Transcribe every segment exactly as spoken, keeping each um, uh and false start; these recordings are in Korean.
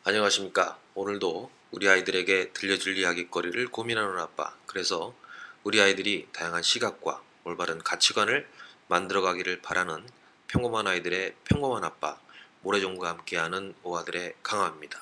안녕하십니까. 오늘도 우리 아이들에게 들려줄 이야기거리를 고민하는 아빠. 그래서 우리 아이들이 다양한 시각과 올바른 가치관을 만들어가기를 바라는 평범한 아이들의 평범한 아빠. 모래종과 함께하는 오아들의 강화입니다.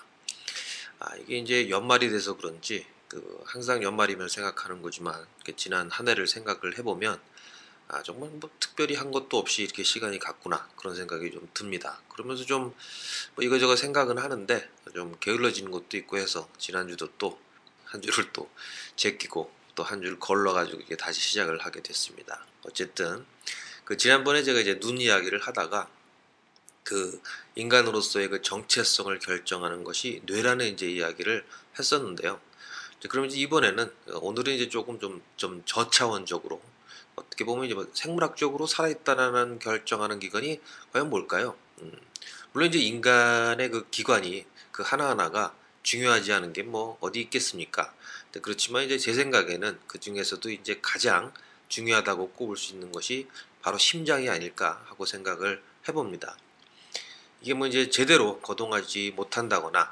아, 이게 이제 연말이 돼서 그런지 그 항상 연말이면 생각하는 거지만 지난 한 해를 생각을 해보면 아, 정말 뭐 특별히 한 것도 없이 이렇게 시간이 갔구나 그런 생각이 좀 듭니다. 그러면서 좀 뭐 이거저거 생각은 하는데 좀 게을러지는 것도 있고 해서 지난주도 또 한 줄을 또 제끼고 또 한 줄 걸러가지고 이게 다시 시작을 하게 됐습니다. 어쨌든 그 지난번에 제가 이제 눈 이야기를 하다가 그 인간으로서의 그 정체성을 결정하는 것이 뇌라는 이제 이야기를 했었는데요. 이제 그럼 이제 이번에는 오늘은 이제 조금 좀 좀 저차원적으로 어떻게 보면 이제 뭐 생물학적으로 살아있다라는 결정하는 기관이 과연 뭘까요? 음, 물론 이제 인간의 그 기관이 그 하나하나가 중요하지 않은 게 뭐 어디 있겠습니까? 근데 그렇지만 이제 제 생각에는 그 중에서도 이제 가장 중요하다고 꼽을 수 있는 것이 바로 심장이 아닐까 하고 생각을 해봅니다. 이게 뭐 이제 제대로 거동하지 못한다거나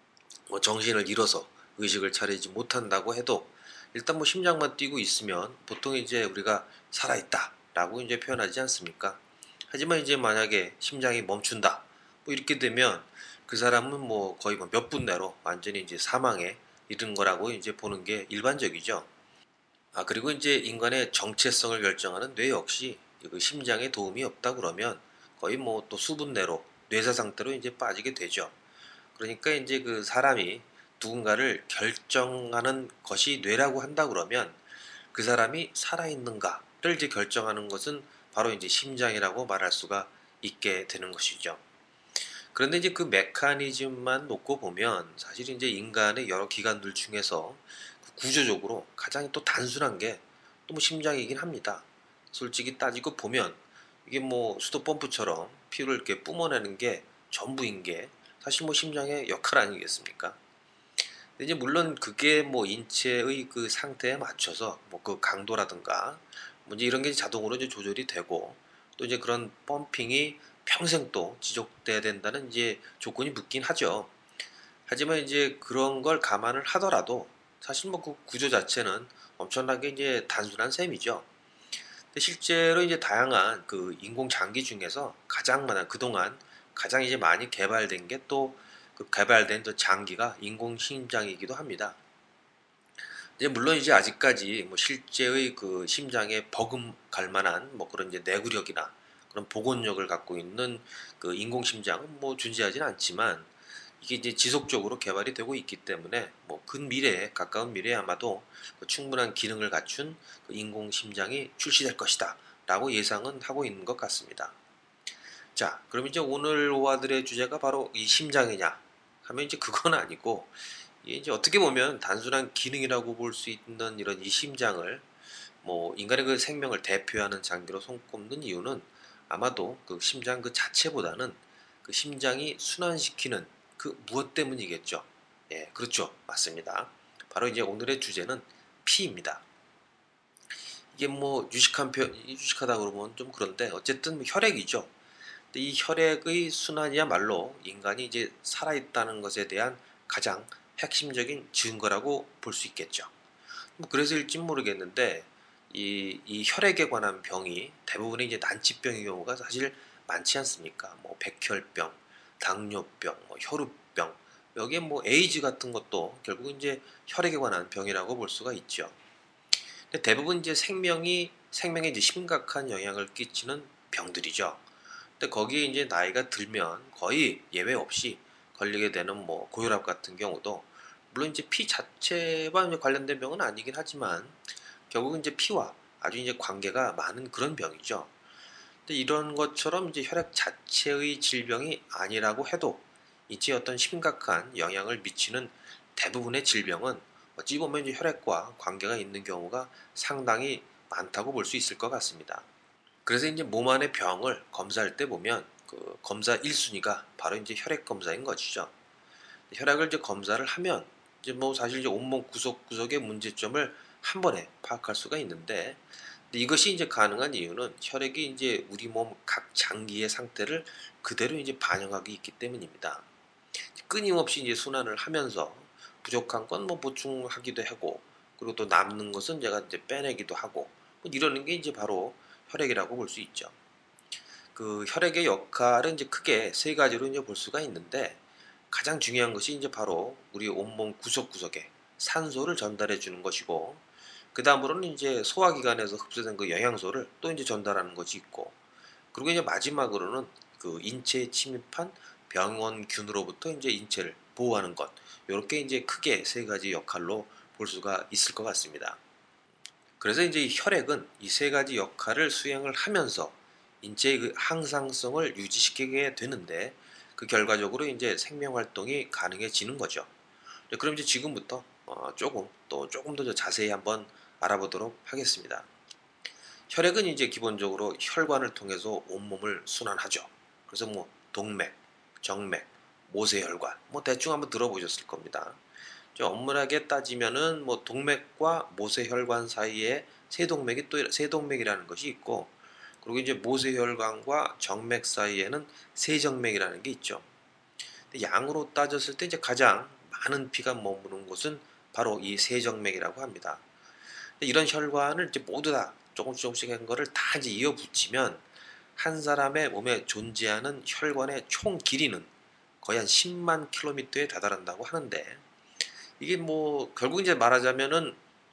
뭐 정신을 잃어서 의식을 차리지 못한다고 해도 일단 뭐 심장만 뛰고 있으면 보통 이제 우리가 살아있다라고 이제 표현하지 않습니까? 하지만 이제 만약에 심장이 멈춘다 뭐 이렇게 되면 그 사람은 뭐 거의 뭐 몇 분 내로 완전히 이제 사망에 이른 거라고 이제 보는 게 일반적이죠. 아, 그리고 이제 인간의 정체성을 결정하는 뇌 역시 그 심장에 도움이 없다 그러면 거의 뭐 또 수분 내로 뇌사 상태로 이제 빠지게 되죠. 그러니까 이제 그 사람이 누군가를 결정하는 것이 뇌라고 한다 그러면 그 사람이 살아있는가를 이제 결정하는 것은 바로 이제 심장이라고 말할 수가 있게 되는 것이죠. 그런데 이제 그 메커니즘만 놓고 보면 사실 이제 인간의 여러 기관들 중에서 그 구조적으로 가장 또 단순한 게 또 뭐 심장이긴 합니다. 솔직히 따지고 보면 이게 뭐 수도 펌프처럼 피를 이렇게 뿜어내는 게 전부인 게 사실 뭐 심장의 역할 아니겠습니까? 근데 이제 물론 그게 뭐 인체의 그 상태에 맞춰서 뭐 그 강도라든가 뭐 이제 이런 게 자동으로 이제 조절이 되고 또 이제 그런 펌핑이 평생 또 지속돼야 된다는 이제 조건이 붙긴 하죠. 하지만 이제 그런 걸 감안을 하더라도 사실 뭐 그 구조 자체는 엄청나게 이제 단순한 셈이죠. 근데 실제로 이제 다양한 그 인공 장기 중에서 가장 많은 그동안 가장 이제 많이 개발된 게 또 그 개발된 또 장기가 인공 심장이기도 합니다. 이제 물론 이제 아직까지 뭐 실제의 그 심장에 버금갈 만한 뭐 그런 이제 내구력이나 그런 복원력을 갖고 있는 그 인공 심장은 뭐 존재하지는 않지만 이게 이제 지속적으로 개발이 되고 있기 때문에 뭐 근미래에 가까운 미래에 아마도 그 충분한 기능을 갖춘 그 인공 심장이 출시될 것이다라고 예상은 하고 있는 것 같습니다. 자, 그럼 이제 오늘 오아들의 주제가 바로 이 심장이냐 하면 이제 그건 아니고 이게 이제 어떻게 보면 단순한 기능이라고 볼 수 있는 이런 이 심장을 뭐 인간의 그 생명을 대표하는 장기로 손꼽는 이유는 아마도 그 심장 그 자체보다는 그 심장이 순환시키는 그 무엇 때문이겠죠. 예, 그렇죠. 맞습니다. 바로 이제 오늘의 주제는 피입니다. 이게 뭐 유식한 표, 유식하다 그러면 좀 그런데 어쨌든 뭐 혈액이죠. 근데 이 혈액의 순환이야말로 인간이 이제 살아있다는 것에 대한 가장 핵심적인 증거라고 볼 수 있겠죠. 뭐 그래서일진 모르겠는데 이, 이 혈액에 관한 병이 대부분의 이제 난치병의 경우가 사실 많지 않습니까? 뭐 백혈병, 당뇨병, 뭐 혈우병, 여기에 뭐 에이즈 같은 것도 결국 이제 혈액에 관한 병이라고 볼 수가 있죠. 근데 대부분 이제 생명이 생명에 이제 심각한 영향을 끼치는 병들이죠. 근데 거기에 이제 나이가 들면 거의 예외 없이 걸리게 되는 뭐 고혈압 같은 경우도 물론 이제 피 자체와 이제 관련된 병은 아니긴 하지만 결국은 이제 피와 아주 이제 관계가 많은 그런 병이죠. 근데 이런 것처럼 이제 혈액 자체의 질병이 아니라고 해도 이제 어떤 심각한 영향을 미치는 대부분의 질병은 어찌 보면 이제 혈액과 관계가 있는 경우가 상당히 많다고 볼 수 있을 것 같습니다. 그래서 이제 몸 안의 병을 검사할 때 보면 그 검사 일 순위가 바로 이제 혈액 검사인 것이죠. 혈액을 이제 검사를 하면 이제 뭐 사실 이제 온몸 구석구석의 문제점을 한 번에 파악할 수가 있는데 이것이 이제 가능한 이유는 혈액이 이제 우리 몸 각 장기의 상태를 그대로 이제 반영하고 있기 때문입니다. 끊임없이 이제 순환을 하면서 부족한 건 뭐 보충하기도 하고, 그리고 또 남는 것은 제가 이제 빼내기도 하고, 뭐 이러는 게 이제 바로 혈액이라고 볼 수 있죠. 그 혈액의 역할은 이제 크게 세 가지로 이제 볼 수가 있는데, 가장 중요한 것이 이제 바로 우리 온몸 구석구석에 산소를 전달해 주는 것이고, 그 다음으로는 이제 소화기관에서 흡수된 그 영양소를 또 이제 전달하는 것이 있고, 그리고 이제 마지막으로는 그 인체에 침입한 병원균으로부터 이제 인체를 보호하는 것. 이렇게 이제 크게 세 가지 역할로 볼 수가 있을 것 같습니다. 그래서 이제 이 혈액은 이 세 가지 역할을 수행을 하면서 인체의 그 항상성을 유지시키게 되는데, 그 결과적으로 이제 생명 활동이 가능해지는 거죠. 네, 그럼 이제 지금부터 어, 조금 또 조금 더 자세히 한번 알아보도록 하겠습니다. 혈액은 이제 기본적으로 혈관을 통해서 온몸을 순환하죠. 그래서 뭐 동맥, 정맥, 모세혈관, 뭐 대충 한번 들어보셨을 겁니다. 엄밀하게 따지면은 뭐 동맥과 모세혈관 사이에 세동맥이 또 세동맥이라는 것이 있고, 그리고 이제 모세혈관과 정맥 사이에는 세정맥이라는 게 있죠. 근데 양으로 따졌을 때 이제 가장 많은 피가 머무는 곳은 바로 이 세정맥이라고 합니다. 이런 혈관을 이제 모두 다 조금씩 조금씩 한 거를 다 이제 이어 붙이면 한 사람의 몸에 존재하는 혈관의 총 길이는 거의 한 십만 킬로미터에 다다른다고 하는데, 이게 뭐 결국 이제 말하자면은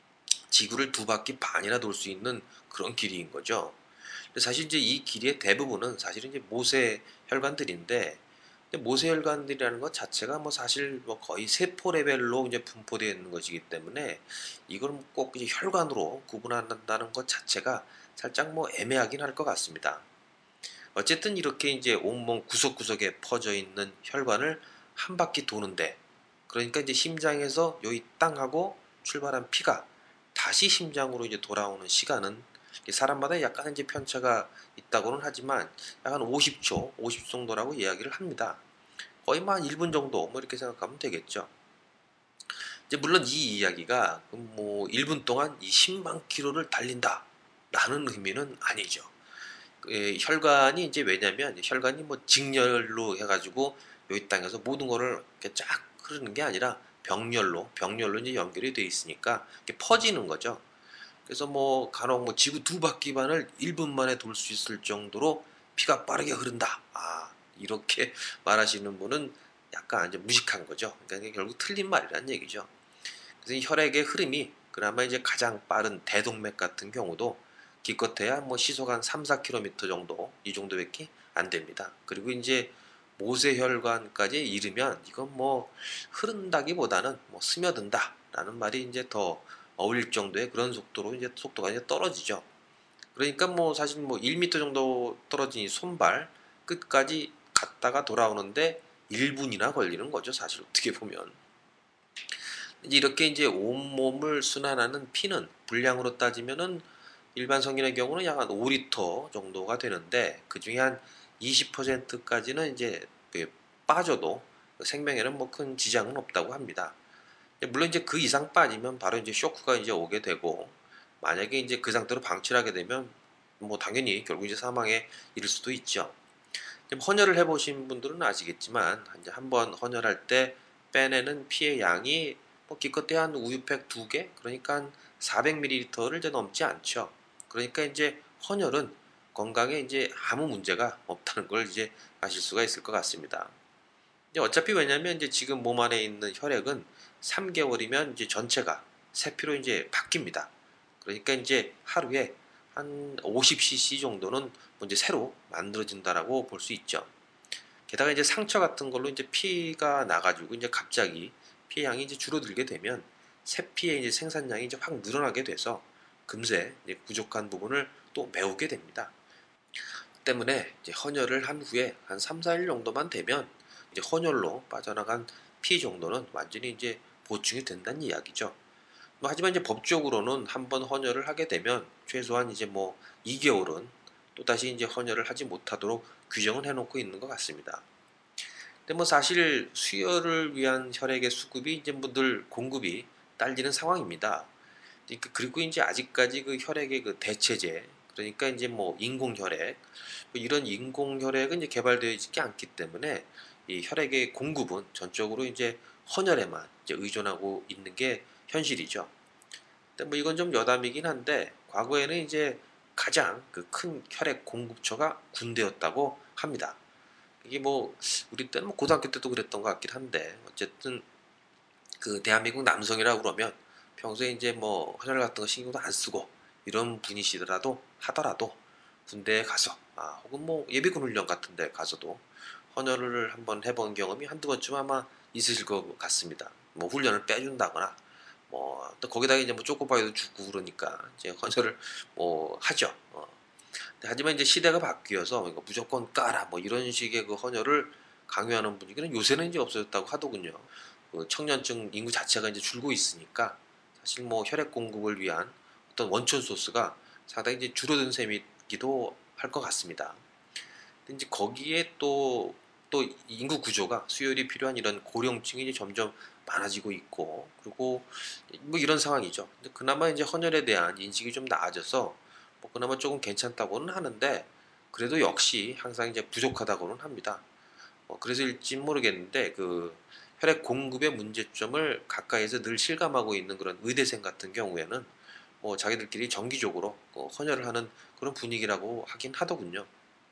지구를 두 바퀴 반이나 돌 수 있는 그런 길이인 거죠. 근데 사실 이제 이 길이의 대부분은 사실은 이제 모세 혈관들인데, 모세 혈관들이라는 것 자체가 뭐 사실 뭐 거의 세포 레벨로 이제 분포되어 있는 것이기 때문에 이걸 꼭 이제 혈관으로 구분한다는 것 자체가 살짝 뭐 애매하긴 할 것 같습니다. 어쨌든 이렇게 이제 온몸 구석구석에 퍼져 있는 혈관을 한 바퀴 도는데, 그러니까 이제 심장에서 여기 땅 하고 출발한 피가 다시 심장으로 이제 돌아오는 시간은 사람마다 약간 이제 편차가 있다고는 하지만 약간 오십 초, 오십 초 정도라고 이야기를 합니다. 거의 뭐 한 일 분 정도 뭐 이렇게 생각하면 되겠죠. 이제 물론 이 이야기가 뭐 일 분 동안 이 십만 킬로를 달린다 라는 의미는 아니죠. 예, 혈관이 이제 왜냐면 혈관이 뭐 직렬로 해가지고 여기 땅에서 모든 거를 이렇게 쫙 흐르는 게 아니라 병렬로 병렬로 이제 연결이 돼 있으니까 이렇게 퍼지는 거죠. 그래서 뭐 간혹 뭐 지구 두 바퀴 반을 일 분 만에 돌 수 있을 정도로 피가 빠르게 흐른다. 아, 이렇게 말하시는 분은 약간 이제 무식한 거죠. 그러니까 결국 틀린 말이란 얘기죠. 그래서 이 혈액의 흐름이 그나마 이제 가장 빠른 대동맥 같은 경우도 기껏해야 뭐 시속 한 삼, 사 킬로미터 정도, 이 정도밖에 안 됩니다. 그리고 이제 모세혈관까지 이르면 이건 뭐 흐른다기보다는 뭐 스며든다라는 말이 이제 더 어울릴 정도의 그런 속도로 이제 속도가 이제 떨어지죠. 그러니까 뭐 사실 뭐 일 미터 정도 떨어진 이 손발 끝까지 갔다가 돌아오는데 일 분이나 걸리는 거죠. 사실 어떻게 보면. 이렇게 이제 온몸을 순환하는 피는 분량으로 따지면은 일반 성인의 경우는 약 한 오 리터 정도가 되는데, 그 중에 한 이십 퍼센트까지는 이제 빠져도 생명에는 뭐 큰 지장은 없다고 합니다. 물론 이제 그 이상 빠지면 바로 이제 쇼크가 이제 오게 되고, 만약에 이제 그 상태로 방치를 하게 되면 뭐 당연히 결국 이제 사망에 이를 수도 있죠. 헌혈을 해보신 분들은 아시겠지만 이제 한번 헌혈할 때 빼내는 피의 양이 뭐 기껏해야 한 우유팩 두 개, 그러니까 한 사백 밀리리터를 이제 넘지 않죠. 그러니까 이제 헌혈은 건강에 이제 아무 문제가 없다는 걸 이제 아실 수가 있을 것 같습니다. 어차피 왜냐면 이제 지금 몸 안에 있는 혈액은 삼 개월이면 이제 전체가 새 피로 이제 바뀝니다. 그러니까 이제 하루에 한 오십 씨씨 정도는 이제 새로 만들어진다라고 볼 수 있죠. 게다가 이제 상처 같은 걸로 이제 피가 나가지고 이제 갑자기 피의 양이 이제 줄어들게 되면 새 피의 이제 생산량이 이제 확 늘어나게 돼서 금세 이제 부족한 부분을 또 메우게 됩니다. 때문에 이제 헌혈을 한 후에 한 삼, 사 일 정도만 되면 이제 헌혈로 빠져나간 피 정도는 완전히 이제 보충이 된다는 이야기죠. 뭐 하지만 이제 법적으로는 한번 헌혈을 하게 되면 최소한 이제 뭐 이 개월은 또다시 이제 헌혈을 하지 못하도록 규정은 해놓고 있는 것 같습니다. 근데 뭐 사실 수혈을 위한 혈액의 수급이 이제 뭐 늘 공급이 딸리는 상황입니다. 그러니까 그리고 이제 아직까지 그 혈액의 그 대체제, 그러니까 이제 뭐 인공혈액, 뭐 이런 인공혈액은 이제 개발되어 있지 않기 때문에 이 혈액의 공급은 전적으로 이제 헌혈에만 이제 의존하고 있는 게 현실이죠. 근데 뭐 이건 좀 여담이긴 한데 과거에는 이제 가장 그 큰 혈액 공급처가 군대였다고 합니다. 이게 뭐 우리 때는 뭐 고등학교 때도 그랬던 것 같긴 한데 어쨌든 그 대한민국 남성이라 그러면 평소에 이제 뭐 헌혈 같은 거 신경도 안 쓰고 이런 분이시더라도 하더라도 군대에 가서 아 혹은 뭐 예비군 훈련 같은 데 가서도 헌혈을 한번 해본 경험이 한두 번쯤 아마 있으실 것 같습니다. 뭐 훈련을 빼준다거나 뭐 또 거기다가 이제 뭐 쪼꼬바이도 죽고 그러니까 이제 헌혈을 뭐 하죠. 어. 하지만 이제 시대가 바뀌어서 이거 무조건 까라 뭐 이런 식의 그 헌혈을 강요하는 분위기는 요새는 이제 없어졌다고 하더군요. 그 청년층 인구 자체가 이제 줄고 있으니까 사실 뭐 혈액 공급을 위한 어떤 원천 소스가 상당히 이제 줄어든 셈이기도 할 것 같습니다. 근데 이제 거기에 또, 또 인구 구조가 수혈이 필요한 이런 고령층이 이제 점점 많아지고 있고, 그리고 뭐 이런 상황이죠. 근데 그나마 이제 헌혈에 대한 인식이 좀 나아져서 뭐 그나마 조금 괜찮다고는 하는데, 그래도 역시 항상 이제 부족하다고는 합니다. 어, 그래서일지 모르겠는데 그 혈액 공급의 문제점을 가까이서 늘 실감하고 있는 그런 의대생 같은 경우에는 뭐 자기들끼리 정기적으로 어, 헌혈을 하는 그런 분위기라고 하긴 하더군요.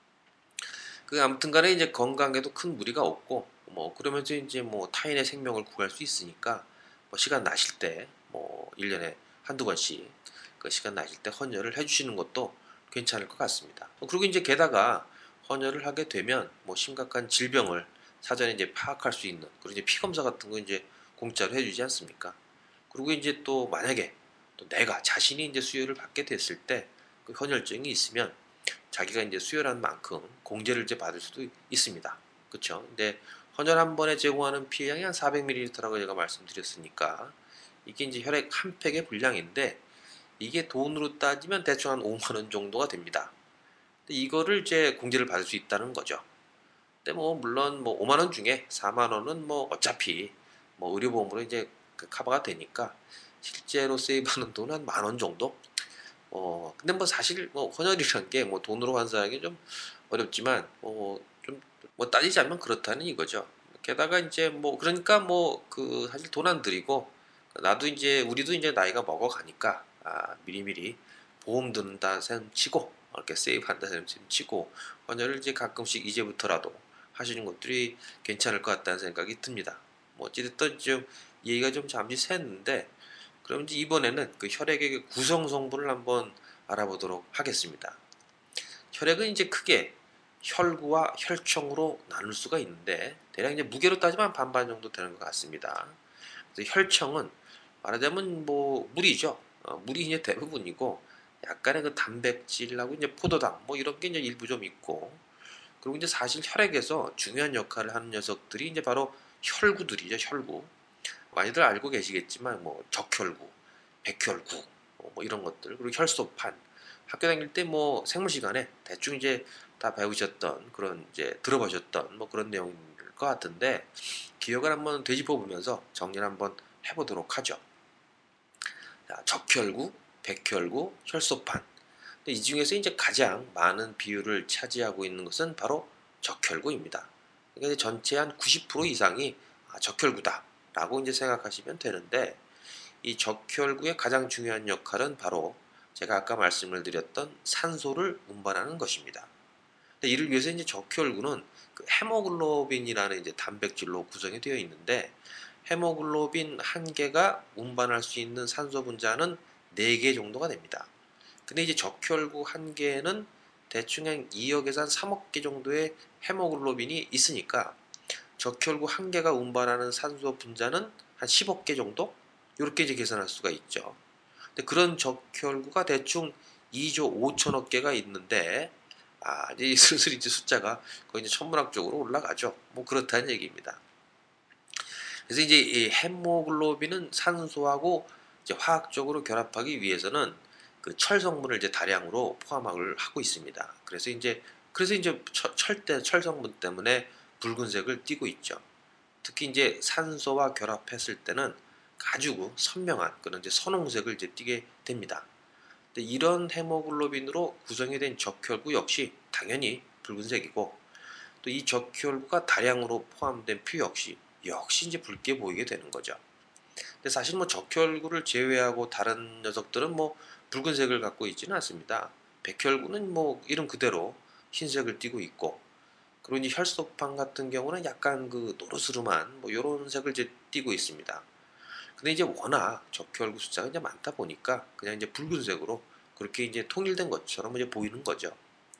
그 아무튼간에 이제 건강에도 큰 무리가 없고 뭐 그러면서 이제 뭐 타인의 생명을 구할 수 있으니까 뭐 시간 나실 때 뭐 일 년에 한두 번씩 그 시간 나실 때 헌혈을 해주시는 것도 괜찮을 것 같습니다. 어, 그리고 이제 게다가 헌혈을 하게 되면 뭐 심각한 질병을 사전에 이제 파악할 수 있는 그리고 이제 피 검사 같은 거 이제 공짜로 해주지 않습니까? 그리고 이제 또 만약에 또 내가 자신이 이제 수혈을 받게 됐을 때 그 헌혈증이 있으면 자기가 이제 수혈한 만큼 공제를 이제 받을 수도 있습니다. 그렇죠? 근데 헌혈 한 번에 제공하는 피해량이 한 사백 밀리리터라고 제가 말씀드렸으니까 이게 이제 혈액 한 팩의 분량인데 이게 돈으로 따지면 대충 한 오만 원 정도가 됩니다. 근데 이거를 이제 공제를 받을 수 있다는 거죠. 근데 뭐 물론 뭐 오만 원 중에 사만 원은 뭐 어차피 뭐 의료보험으로 이제 그 커버가 되니까 실제로 세이브하는 돈은 한 만 원 정도? 어 근데 뭐 사실 뭐 헌혈이라는 게 뭐 돈으로 환산하기 좀 어렵지만 뭐 좀 뭐 따지자면 그렇다는 이거죠. 게다가 이제 뭐 그러니까 뭐 그 사실 돈 안 들이고 나도 이제 우리도 이제 나이가 먹어가니까 아 미리미리 보험 든다 셈 치고 이렇게 세이브한다 셈 치고 헌혈을 이제 가끔씩 이제부터라도 하시는 것들이 괜찮을 것 같다는 생각이 듭니다. 뭐 어찌됐든 좀 얘기가 좀 잠시 샜는데 그럼 이제 이번에는 그 혈액의 그 구성 성분을 한번 알아보도록 하겠습니다. 혈액은 이제 크게 혈구와 혈청으로 나눌 수가 있는데 대략 이제 무게로 따지면 반반 정도 되는 것 같습니다. 그래서 혈청은 말하자면 뭐 물이죠. 어, 물이 이제 대부분이고 약간의 그 단백질하고 이제 포도당 뭐 이런 게 이제 일부 좀 있고 그리고 이제 사실 혈액에서 중요한 역할을 하는 녀석들이 이제 바로 혈구들이죠. 혈구. 많이들 알고 계시겠지만 뭐 적혈구, 백혈구 뭐 뭐 이런 것들 그리고 혈소판 학교 다닐 때 뭐 생물 시간에 대충 이제 다 배우셨던 그런 이제 들어보셨던 뭐 그런 내용일 것 같은데 기억을 한번 되짚어 보면서 정리를 한번 해보도록 하죠. 자, 적혈구, 백혈구, 혈소판. 근데 이 중에서 이제 가장 많은 비율을 차지하고 있는 것은 바로 적혈구입니다. 그러니까 전체 한 구십 퍼센트 이상이 아, 적혈구다라고 이제 생각하시면 되는데 이 적혈구의 가장 중요한 역할은 바로 제가 아까 말씀을 드렸던 산소를 운반하는 것입니다. 근데 이를 위해서 이제 적혈구는 그 헤모글로빈이라는 이제 단백질로 구성이 되어 있는데 헤모글로빈 한 개가 운반할 수 있는 산소 분자는 네 개 정도가 됩니다. 근데 이제 적혈구 한 개는 대충 한 이억에서 한 삼억 개 정도의 헤모글로빈이 있으니까 적혈구 한 개가 운반하는 산소 분자는 한 십억 개 정도? 이렇게 이제 계산할 수가 있죠. 근데 그런 적혈구가 대충 이조 오천억 개가 있는데 아, 이제 슬슬 이제 숫자가 거의 이제 천문학적으로 올라가죠. 뭐 그렇다는 얘기입니다. 그래서 이제 이 헤모글로빈은 산소하고 이제 화학적으로 결합하기 위해서는 그 철 성분을 이제 다량으로 포함을 하고 있습니다. 그래서 이제 그래서 이제 철, 철대 철 성분 때문에 붉은색을 띠고 있죠. 특히 이제 산소와 결합했을 때는 아주 선명한 그런 이제 선홍색을 이제 띠게 됩니다. 근데 이런 헤모글로빈으로 구성이 된 적혈구 역시 당연히 붉은색이고 또 이 적혈구가 다량으로 포함된 피 역시 역시 이제 붉게 보이게 되는 거죠. 근데 사실 뭐 적혈구를 제외하고 다른 녀석들은 뭐 붉은색을 갖고 있지는 않습니다. 백혈구는 뭐 이름 그대로 흰색을 띠고 있고, 그리고 이제 혈소판 같은 경우는 약간 그 노르스름한 뭐 요런 색을 이제 띠고 있습니다. 근데 이제 워낙 적혈구 숫자가 이제 많다 보니까 그냥 이제 붉은색으로 그렇게 이제 통일된 것처럼 이제 보이는 거죠.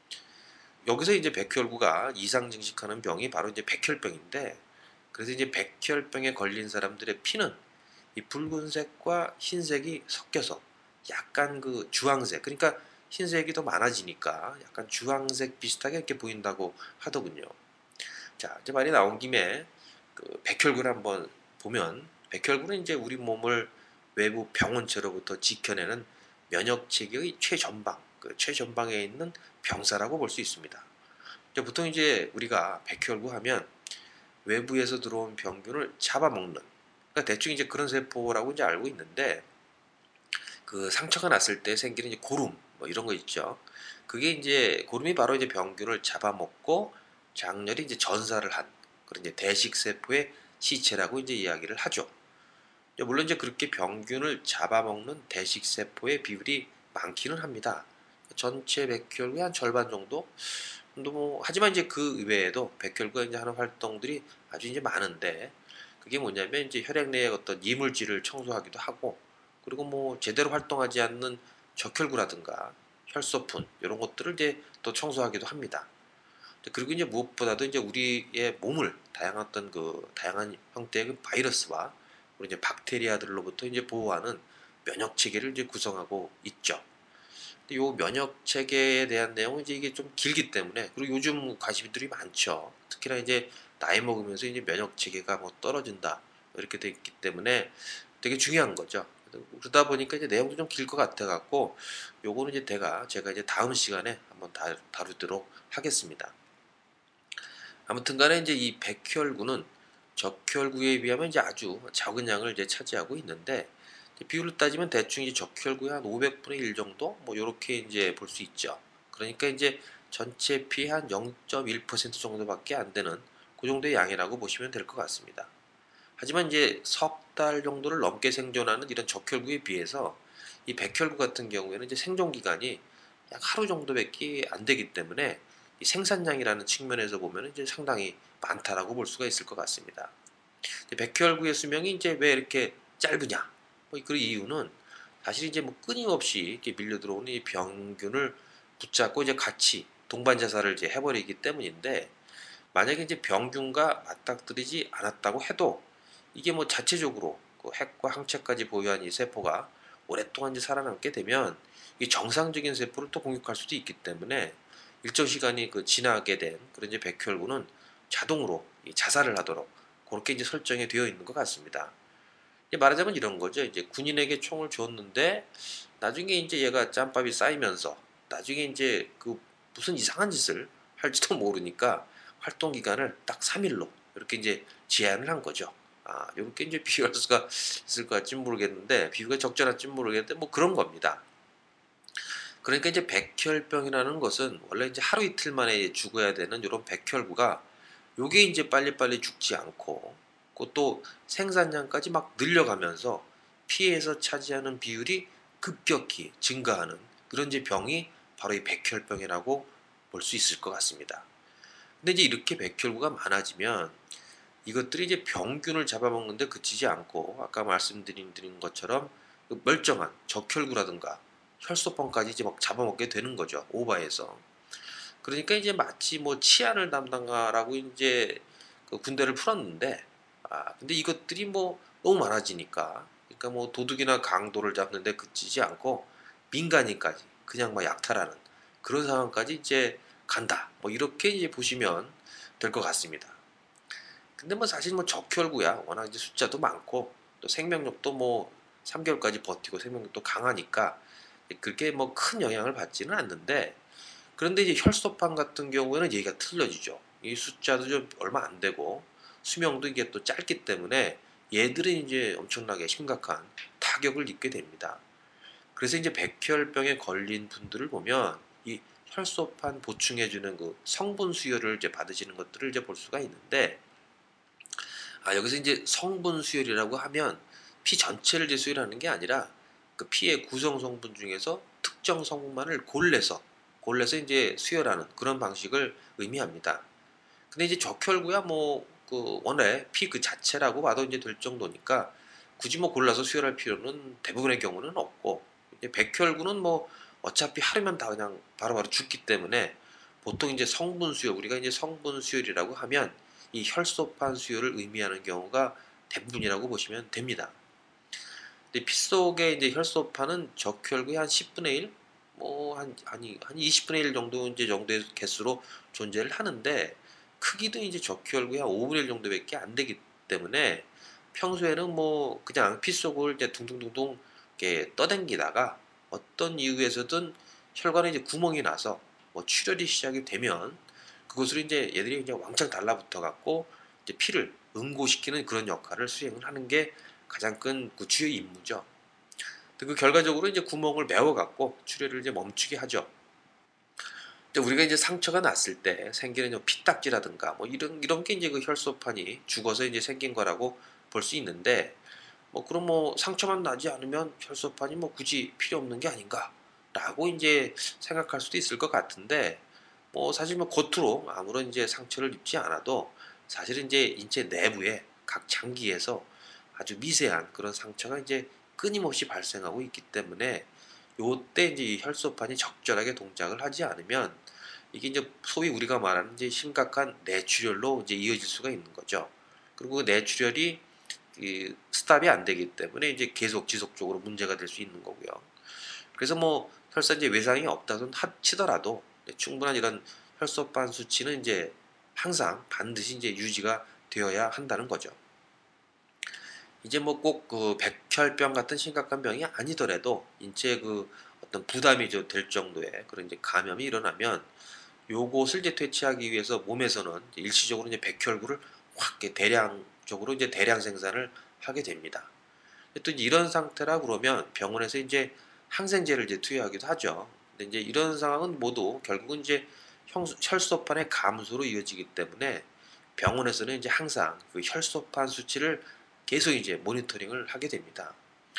여기서 이제 백혈구가 이상 증식하는 병이 바로 이제 백혈병인데, 그래서 이제 백혈병에 걸린 사람들의 피는 이 붉은색과 흰색이 섞여서 약간 그 주황색, 그러니까 흰색이 더 많아지니까 약간 주황색 비슷하게 이렇게 보인다고 하더군요. 자, 이제 말이 나온 김에 그 백혈구를 한번 보면, 백혈구는 이제 우리 몸을 외부 병원체로부터 지켜내는 면역 체계의 최전방, 그 최전방에 있는 병사라고 볼 수 있습니다. 이제 보통 이제 우리가 백혈구 하면 외부에서 들어온 병균을 잡아먹는, 그러니까 대충 이제 그런 세포라고 이제 알고 있는데, 그 상처가 났을 때 생기는 이제 고름 뭐 이런 거 있죠. 그게 이제 고름이 바로 이제 병균을 잡아먹고 장렬히 이제 전사를 한 그런 이제 대식 세포의 시체라고 이제 이야기를 하죠. 물론 이제 그렇게 병균을 잡아먹는 대식 세포의 비율이 많기는 합니다. 전체 백혈구의 한 절반 정도. 뭐 하지만 이제 그 외에도 백혈구가 이제 하는 활동들이 아주 이제 많은데, 그게 뭐냐면 이제 혈액 내의 어떤 이물질을 청소하기도 하고, 그리고 뭐 제대로 활동하지 않는 적혈구라든가 혈소푼 이런 것들을 이제 또 청소하기도 합니다. 그리고 이제 무엇보다도 이제 우리의 몸을 다양한 어떤 그 다양한 형태의 그 바이러스와 그리고 이제 박테리아들로부터 이제 보호하는 면역 체계를 이제 구성하고 있죠. 이 면역 체계에 대한 내용은 이제 이게 좀 길기 때문에, 그리고 요즘 관심들이 많죠. 특히나 이제 나이 먹으면서 이제 면역 체계가 뭐 떨어진다 이렇게 돼 있기 때문에 되게 중요한 거죠. 그러다 보니까 이제 내용도 좀 길 것 같아 갖고 요거는 이제 제가 제가 이제 다음 시간에 한번 다루도록 하겠습니다. 아무튼간에 이제 이 백혈구는 적혈구에 비하면 이제 아주 적은 양을 이제 차지하고 있는데, 비율로 따지면 대충 이제 적혈구의 한 오백분의 일 정도 뭐 요렇게 이제 볼 수 있죠. 그러니까 이제 전체 피의 한 영 점 일 퍼센트 정도밖에 안 되는 그 정도의 양이라고 보시면 될 것 같습니다. 하지만 이제 석 달 정도를 넘게 생존하는 이런 적혈구에 비해서 이 백혈구 같은 경우에는 이제 생존 기간이 약 하루 정도밖에 안 되기 때문에 이 생산량이라는 측면에서 보면 이제 상당히 많다라고 볼 수가 있을 것 같습니다. 백혈구의 수명이 이제 왜 이렇게 짧으냐? 뭐 그 이유는 사실 이제 뭐 끊임없이 이렇게 밀려 들어오는 이 병균을 붙잡고 이제 같이 동반 자살을 이제 해버리기 때문인데, 만약에 이제 병균과 맞닥뜨리지 않았다고 해도 이게 뭐 자체적으로 그 핵과 항체까지 보유한 이 세포가 오랫동안 이제 살아남게 되면 이 정상적인 세포를 또 공격할 수도 있기 때문에 일정 시간이 그 지나게 된 그런 이제 백혈구는 자동으로 자살을 하도록 그렇게 이제 설정이 되어 있는 것 같습니다. 말하자면 이런 거죠. 이제 군인에게 총을 줬는데 나중에 이제 얘가 짬밥이 쌓이면서 나중에 이제 그 무슨 이상한 짓을 할지도 모르니까 활동 기간을 딱 삼 일로 이렇게 이제 제한을 한 거죠. 아, 이렇게 이제 비유할 수가 있을 것 같지 모르겠는데, 비유가 적절할지 모르겠는데 뭐 그런 겁니다. 그러니까 이제 백혈병이라는 것은 원래 이제 하루 이틀 만에 죽어야 되는 이런 백혈구가 요게 이제 빨리빨리 죽지 않고 그것도 생산량까지 막 늘려가면서 피에서 차지하는 비율이 급격히 증가하는 그런 이제 병이 바로 이 백혈병이라고 볼 수 있을 것 같습니다. 근데 이제 이렇게 백혈구가 많아지면 이것들이 이제 병균을 잡아먹는데 그치지 않고 아까 말씀드린 것처럼 그 멀쩡한 적혈구라든가 혈소판까지 이제 막 잡아먹게 되는 거죠. 오버해서. 그러니까 이제 마치 뭐 치안을 담당하라고 이제 그 군대를 풀었는데, 아 근데 이것들이 뭐 너무 많아지니까, 그러니까 뭐 도둑이나 강도를 잡는데 그치지 않고 민간인까지 그냥 막 약탈하는 그런 상황까지 이제 간다. 뭐 이렇게 이제 보시면 될 것 같습니다. 근데 뭐 사실 뭐 적혈구야 워낙 이제 숫자도 많고 또 생명력도 뭐 삼 개월까지 버티고 생명력도 강하니까 그렇게 뭐 큰 영향을 받지는 않는데, 그런데 이제 혈소판 같은 경우에는 얘기가 틀려지죠. 이 숫자도 좀 얼마 안 되고 수명도 이게 또 짧기 때문에 얘들은 이제 엄청나게 심각한 타격을 입게 됩니다. 그래서 이제 백혈병에 걸린 분들을 보면 이 혈소판 보충해주는 그 성분 수혈을 이제 받으시는 것들을 이제 볼 수가 있는데, 아, 여기서 이제 성분 수혈이라고 하면 피 전체를 이제 수혈하는 게 아니라 그 피의 구성 성분 중에서 특정 성분만을 골라서 골라서 이제 수혈하는 그런 방식을 의미합니다. 근데 이제 적혈구야 뭐 그 원래 피 그 자체라고 봐도 이제 될 정도니까 굳이 뭐 골라서 수혈할 필요는 대부분의 경우는 없고, 이제 백혈구는 뭐 어차피 하루면 다 그냥 바로바로 죽기 때문에 보통 이제 성분 수혈, 우리가 이제 성분 수혈이라고 하면 이 혈소판 수혈을 의미하는 경우가 대부분이라고 보시면 됩니다. 근데 피 속에 이제 혈소판은 적혈구의 한 십분의 일, 뭐 한 아니 한 이십분의 일 정도 이제 정도의 개수로 존재를 하는데, 크기도 이제 적혈구의 한 오분의 일 정도밖에 안 되기 때문에 평소에는 뭐 그냥 피 속을 이제 둥둥둥둥 이렇게 떠댕기다가 어떤 이유에서든 혈관에 이제 구멍이 나서 뭐 출혈이 시작이 되면 그것으로 이제 얘들이 이제 왕창 달라붙어 갖고 이제 피를 응고시키는 그런 역할을 수행을 하는 게 가장 큰 그 주요 임무죠. 그 결과적으로 이제 구멍을 메워 갖고 출혈을 이제 멈추게 하죠. 우리가 이제 상처가 났을 때 생기는 피딱지라든가 뭐 이런 이런 게 이제 그 혈소판이 죽어서 이제 생긴 거라고 볼 수 있는데, 뭐 그럼 뭐 상처만 나지 않으면 혈소판이 뭐 굳이 필요 없는 게 아닌가라고 이제 생각할 수도 있을 것 같은데, 뭐 사실 뭐 겉으로 아무런 이제 상처를 입지 않아도 사실은 이제 인체 내부에 각 장기에서 아주 미세한 그런 상처가 이제 끊임없이 발생하고 있기 때문에 요때 이제 이 혈소판이 적절하게 동작을 하지 않으면 이게 이제 소위 우리가 말하는 이제 심각한 뇌출혈로 이제 이어질 수가 있는 거죠. 그리고 그 뇌출혈이 이 스탑이 안 되기 때문에 이제 계속 지속적으로 문제가 될 수 있는 거고요. 그래서 뭐 설사 이제 외상이 없다던 치더라도 충분한 이런 혈소판 수치는 이제 항상 반드시 이제 유지가 되어야 한다는 거죠. 이제 뭐 꼭 그 백혈병 같은 심각한 병이 아니더라도 인체에 그 어떤 부담이 좀 될 정도의 그런 이제 감염이 일어나면 요것을 이제 퇴치하기 위해서 몸에서는 이제 일시적으로 이제 백혈구를 확 대량적으로 이제 대량 생산을 하게 됩니다. 또 이제 이런 상태라 그러면 병원에서 이제 항생제를 이제 투여하기도 하죠. 근데 이제 이런 상황은 모두 결국은 이제 혈소판의 감소로 이어지기 때문에 병원에서는 이제 항상 그 혈소판 수치를 계속 이제 모니터링을 하게 됩니다.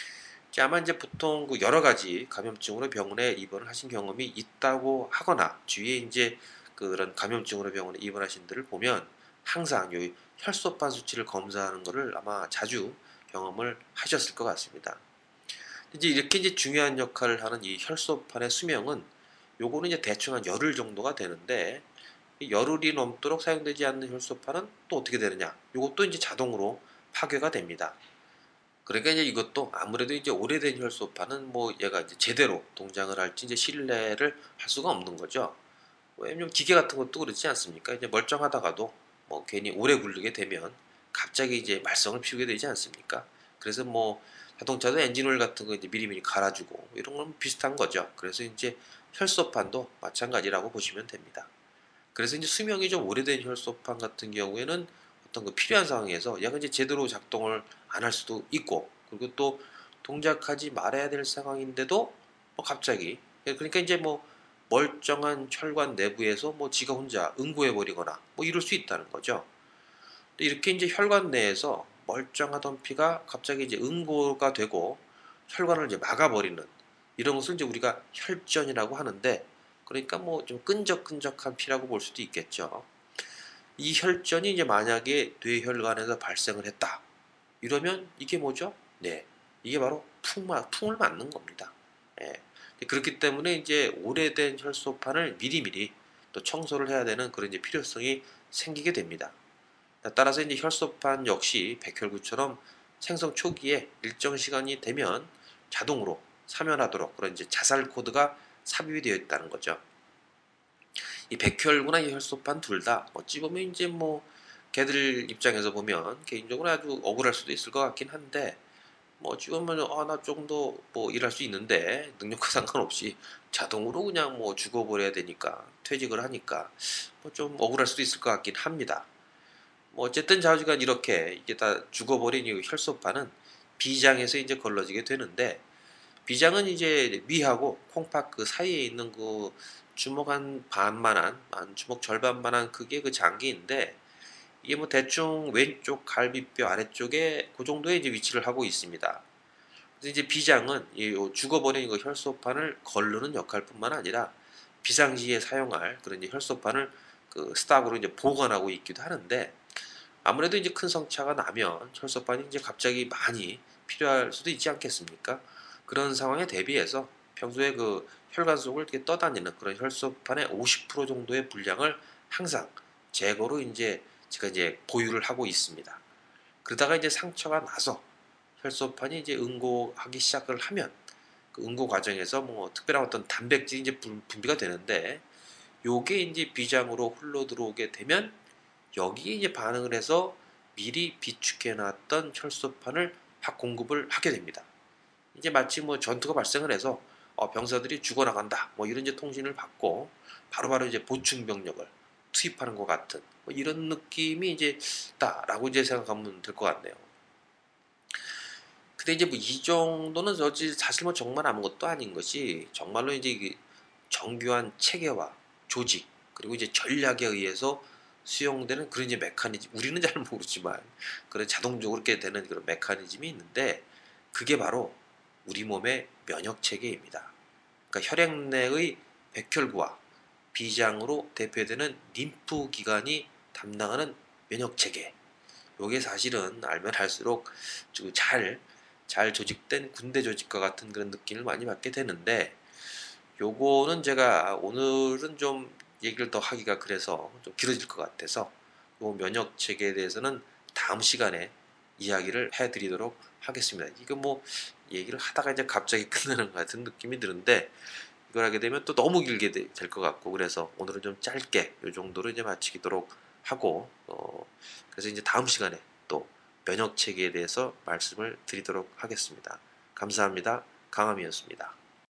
아마 이제 보통 그 여러 가지 감염증으로 병원에 입원을 하신 경험이 있다고 하거나 주위에 이제 그런 감염증으로 병원에 입원하신 분들을 보면 항상 요 혈소판 수치를 검사하는 것을 아마 자주 경험을 하셨을 것 같습니다. 이제 이렇게 이제 중요한 역할을 하는 이 혈소판의 수명은 요거는 이제 대충 한 열흘 정도가 되는데, 열흘이 넘도록 사용되지 않는 혈소판은 또 어떻게 되느냐? 요것도 이제 자동으로 파괴가 됩니다. 그러니까 이제 이것도 아무래도 이제 오래된 혈소판은 뭐 얘가 이제 제대로 동작을 할지 이제 신뢰를 할 수가 없는 거죠. 왜냐면 기계 같은 것도 그렇지 않습니까? 이제 멀쩡하다가도 뭐 괜히 오래 굴리게 되면 갑자기 이제 말썽을 피우게 되지 않습니까? 그래서 뭐 자동차도 엔진오일 같은 거 이제 미리미리 갈아주고 이런 건 비슷한 거죠. 그래서 이제 혈소판도 마찬가지라고 보시면 됩니다. 그래서 이제 수명이 좀 오래된 혈소판 같은 경우에는 어떤 그 필요한 상황에서 얘가 이제 제대로 작동을 안 할 수도 있고, 그리고 또 동작하지 말아야 될 상황인데도 뭐 갑자기, 그러니까 이제 뭐 멀쩡한 혈관 내부에서 뭐 지가 혼자 응고해 버리거나 뭐 이럴 수 있다는 거죠. 이렇게 이제 혈관 내에서 멀쩡하던 피가 갑자기 이제 응고가 되고 혈관을 이제 막아버리는 이런 것을 이제 우리가 혈전이라고 하는데, 그러니까 뭐 좀 끈적끈적한 피라고 볼 수도 있겠죠. 이 혈전이 이제 만약에 뇌혈관에서 발생을 했다, 이러면 이게 뭐죠? 네, 이게 바로 풍마, 풍을 맞는 겁니다. 예. 그렇기 때문에 이제 오래된 혈소판을 미리미리 또 청소를 해야 되는 그런 이제 필요성이 생기게 됩니다. 따라서 이제 혈소판 역시 백혈구처럼 생성 초기에 일정 시간이 되면 자동으로 사면하도록 그런 이제 자살 코드가 삽입이 되어 있다는 거죠. 이 백혈구나 이 혈소판 둘 다 어찌 보면 이제 뭐 걔들 입장에서 보면 개인적으로 아주 억울할 수도 있을 것 같긴 한데, 뭐 어찌 보면 아나 조금 더 뭐 일할 수 있는데 능력과 상관없이 자동으로 그냥 뭐 죽어버려야 되니까 퇴직을 하니까 뭐 좀 억울할 수도 있을 것 같긴 합니다. 뭐 어쨌든 자주간 이렇게 이게 다 죽어버린 이 혈소판은 비장에서 이제 걸러지게 되는데, 비장은 이제 위하고 콩팥 그 사이에 있는 그 주먹 한 반만한, 한 주먹 절반만한 크기의 그 장기인데 이게 뭐 대충 왼쪽 갈비뼈 아래쪽에 그 정도에 이제 위치를 하고 있습니다. 그래서 이제 비장은 이 죽어버린 그 혈소판을 거르는 역할뿐만 아니라 비상시에 사용할 그런 이제 혈소판을 그 스탁으로 이제 보관하고 있기도 하는데, 아무래도 이제 큰 성차가 나면 혈소판이 이제 갑자기 많이 필요할 수도 있지 않겠습니까? 그런 상황에 대비해서 평소에 그 혈관 속을 이렇게 떠다니는 그런 혈소판의 오십 퍼센트 정도의 분량을 항상 재고로 이제 제가 이제 보유를 하고 있습니다. 그러다가 이제 상처가 나서 혈소판이 이제 응고하기 시작을 하면 그 응고 과정에서 뭐 특별한 어떤 단백질이 이제 분비가 되는데, 요게 이제 비장으로 흘러 들어오게 되면 여기에 이제 반응을 해서 미리 비축해 놨던 혈소판을 확 공급을 하게 됩니다. 이제 마치 뭐 전투가 발생을 해서 어, 병사들이 죽어나간다 뭐 이런 이제 통신을 받고 바로바로 이제 보충 병력을 투입하는 것 같은 뭐 이런 느낌이 이제 다라고 이제 생각하면 될 것 같네요. 근데 이제 뭐 이 정도는 사실 뭐 정말 아무것도 아닌 것이, 정말로 이제 정교한 체계와 조직 그리고 이제 전략에 의해서 수용되는 그런 이제 메커니즘, 우리는 잘 모르지만 그런 자동적으로 이렇게 되는 그런 메커니즘이 있는데, 그게 바로 우리 몸의 면역 체계입니다. 그러니까 혈액 내의 백혈구와 비장으로 대표되는 림프 기관이 담당하는 면역 체계. 요게 사실은 알면 할수록 잘, 잘 조직된 군대 조직과 같은 그런 느낌을 많이 받게 되는데, 요거는 제가 오늘은 좀 얘기를 더 하기가 그래서 좀 길어질 것 같아서 요 면역 체계에 대해서는 다음 시간에 이야기를 해드리도록 하겠습니다. 이거 뭐 얘기를 하다가 이제 갑자기 끝나는 것 같은 느낌이 드는데, 이걸 하게 되면 또 너무 길게 될 것 같고, 그래서 오늘은 좀 짧게 요 정도로 이제 마치도록 하고, 어 그래서 이제 다음 시간에 또 면역 체계에 대해서 말씀을 드리도록 하겠습니다. 감사합니다. 강함이었습니다.